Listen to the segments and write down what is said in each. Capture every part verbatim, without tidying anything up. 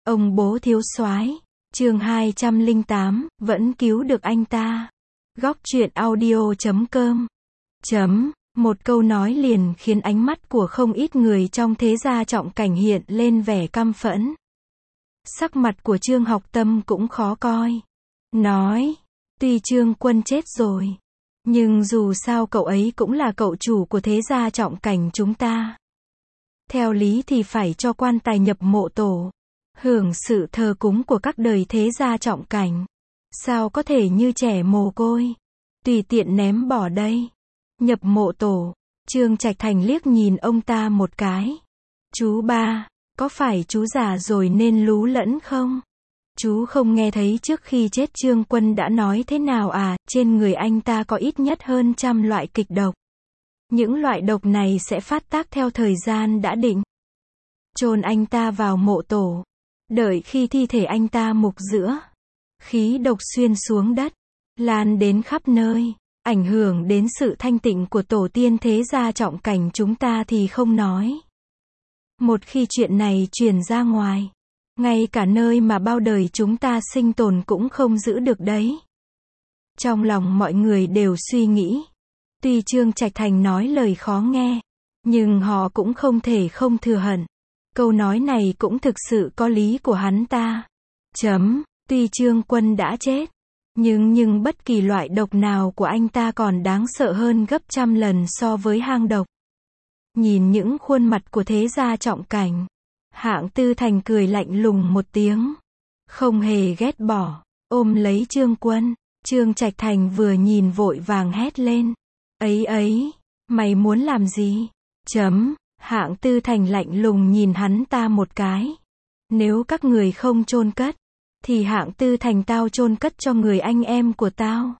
Ông bố thiếu soái, chương hai trăm lẻ tám, vẫn cứu được anh ta. Góc truyện audio chấm com. Chấm, một câu nói liền khiến ánh mắt của không ít người trong thế gia Trọng Cảnh hiện lên vẻ căm phẫn. Sắc mặt của Trương Học Tâm cũng khó coi. Nói, tuy Trương Quân chết rồi, nhưng dù sao cậu ấy cũng là cậu chủ của thế gia Trọng Cảnh chúng ta. Theo lý thì phải cho quan tài nhập mộ tổ, hưởng sự thờ cúng của các đời thế gia Trọng Cảnh. Sao có thể như trẻ mồ côi, tùy tiện ném bỏ đây. Nhập mộ tổ, Trương Trạch Thành liếc nhìn ông ta một cái. Chú ba, có phải chú già rồi nên lú lẫn không? Chú không nghe thấy trước khi chết Trương Quân đã nói thế nào à, trên người anh ta có ít nhất hơn trăm loại kịch độc. Những loại độc này sẽ phát tác theo thời gian đã định. Chôn anh ta vào mộ tổ, đợi khi thi thể anh ta mục giữa, khí độc xuyên xuống đất, lan đến khắp nơi, ảnh hưởng đến sự thanh tịnh của tổ tiên thế gia Trọng Cảnh chúng ta thì không nói. Một khi chuyện này truyền ra ngoài, ngay cả nơi mà bao đời chúng ta sinh tồn cũng không giữ được đấy. Trong lòng mọi người đều suy nghĩ. Tuy Trương Trạch Thành nói lời khó nghe, nhưng họ cũng không thể không thừa hận. Câu nói này cũng thực sự có lý của hắn ta. Chấm, tuy Trương Quân đã chết, nhưng nhưng bất kỳ loại độc nào của anh ta còn đáng sợ hơn gấp trăm lần so với hang độc. Nhìn những khuôn mặt của thế gia Trọng Cảnh, Hạng Tư Thành cười lạnh lùng một tiếng, không hề ghét bỏ, ôm lấy Trương Quân. Trương Trạch Thành vừa nhìn vội vàng hét lên. Ấy ấy, mày muốn làm gì? Chấm, Hạng Tư Thành lạnh lùng nhìn hắn ta một cái. Nếu các người không chôn cất, thì Hạng Tư Thành tao chôn cất cho người anh em của tao.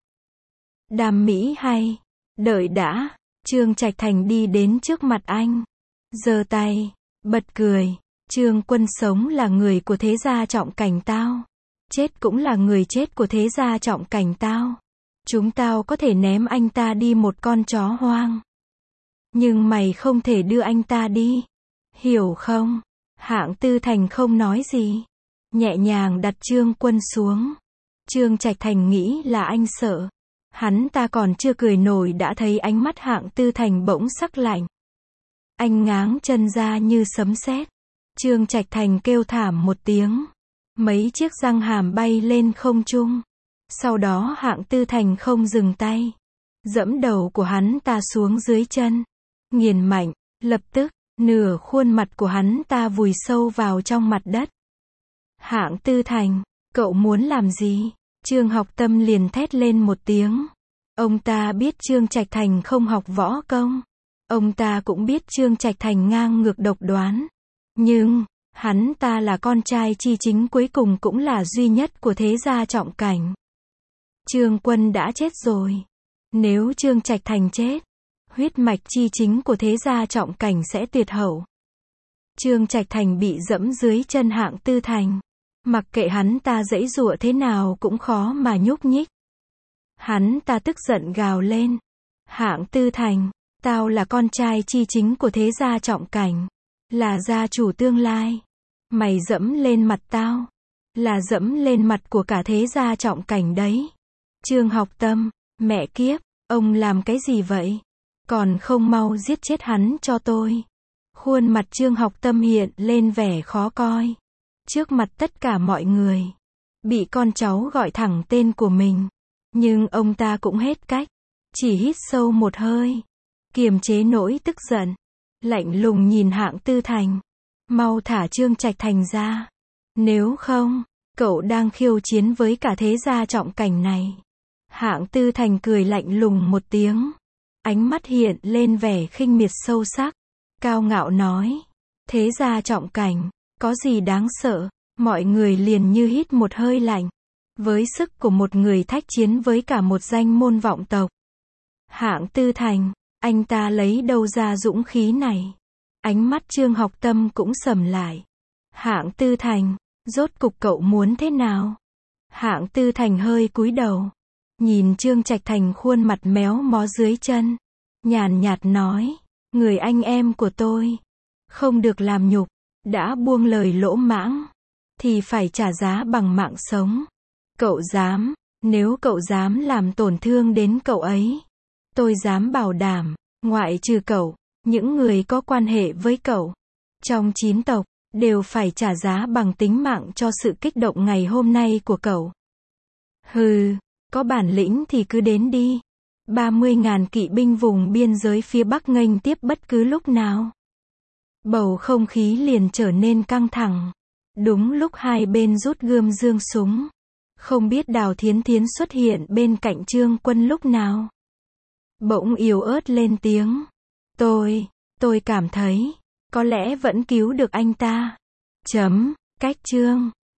Đàm Mỹ hay, đợi đã. Trương Trạch Thành đi đến trước mặt anh, giơ tay, bật cười. Trương Quân sống là người của thế gia Trọng Cảnh tao, chết cũng là người chết của thế gia Trọng Cảnh tao. Chúng tao có thể ném anh ta đi một con chó hoang, nhưng mày không thể đưa anh ta đi, hiểu không? Hạng Tư Thành không nói gì, nhẹ nhàng đặt Trương Quân xuống. Trương Trạch Thành nghĩ là anh sợ. Hắn ta còn chưa cười nổi đã thấy ánh mắt Hạng Tư Thành bỗng sắc lạnh. Anh ngáng chân ra như sấm sét. Trương Trạch Thành kêu thảm một tiếng, mấy chiếc răng hàm bay lên không trung. Sau đó Hạng Tư Thành không dừng tay, dẫm đầu của hắn ta xuống dưới chân, nghiền mạnh. Lập tức, nửa khuôn mặt của hắn ta vùi sâu vào trong mặt đất. Hạng Tư Thành, cậu muốn làm gì? Trương Học Tâm liền thét lên một tiếng. Ông ta biết Trương Trạch Thành không học võ công. Ông ta cũng biết Trương Trạch Thành ngang ngược độc đoán. Nhưng, hắn ta là con trai chi chính cuối cùng cũng là duy nhất của thế gia Trọng Cảnh. Trương Quân đã chết rồi. Nếu Trương Trạch Thành chết, huyết mạch chi chính của thế gia Trọng Cảnh sẽ tuyệt hậu. Trương Trạch Thành bị dẫm dưới chân Hạng Tư Thành. Mặc kệ hắn ta giãy giụa thế nào cũng khó mà nhúc nhích. Hắn ta tức giận gào lên. Hạng Tư Thành, tao là con trai chi chính của thế gia Trọng Cảnh, là gia chủ tương lai. Mày dẫm lên mặt tao, là dẫm lên mặt của cả thế gia Trọng Cảnh đấy. Trương Học Tâm, mẹ kiếp, ông làm cái gì vậy? Còn không mau giết chết hắn cho tôi. Khuôn mặt Trương Học Tâm hiện lên vẻ khó coi. Trước mặt tất cả mọi người, bị con cháu gọi thẳng tên của mình. Nhưng ông ta cũng hết cách, chỉ hít sâu một hơi, kiềm chế nỗi tức giận, lạnh lùng nhìn Hạng Tư Thành. Mau thả Trương Trạch Thành ra. Nếu không, cậu đang khiêu chiến với cả thế gia Trọng Cảnh này. Hạng Tư Thành cười lạnh lùng một tiếng. Ánh mắt hiện lên vẻ khinh miệt sâu sắc. Cao ngạo nói. Thế gia Trọng Cảnh, có gì đáng sợ? Mọi người liền như hít một hơi lạnh. Với sức của một người thách chiến với cả một danh môn vọng tộc. Hạng Tư Thành, anh ta lấy đâu ra dũng khí này? Ánh mắt Trương Học Tâm cũng sầm lại. Hạng Tư Thành, rốt cục cậu muốn thế nào? Hạng Tư Thành hơi cúi đầu, nhìn Trương Trạch Thành khuôn mặt méo mó dưới chân, nhàn nhạt nói, người anh em của tôi, không được làm nhục, đã buông lời lỗ mãng, thì phải trả giá bằng mạng sống. Cậu dám, nếu cậu dám làm tổn thương đến cậu ấy, tôi dám bảo đảm, ngoại trừ cậu, những người có quan hệ với cậu, trong chín tộc, đều phải trả giá bằng tính mạng cho sự kích động ngày hôm nay của cậu. Hừ, có bản lĩnh thì cứ đến đi. ba mươi ngàn kỵ binh vùng biên giới phía Bắc nghênh tiếp bất cứ lúc nào. Bầu không khí liền trở nên căng thẳng. Đúng lúc hai bên rút gươm giương súng. Không biết Đào Thiến Thiến xuất hiện bên cạnh Trương Quân lúc nào. Bỗng yếu ớt lên tiếng. Tôi, tôi cảm thấy, có lẽ vẫn cứu được anh ta. Chấm, cách Trương.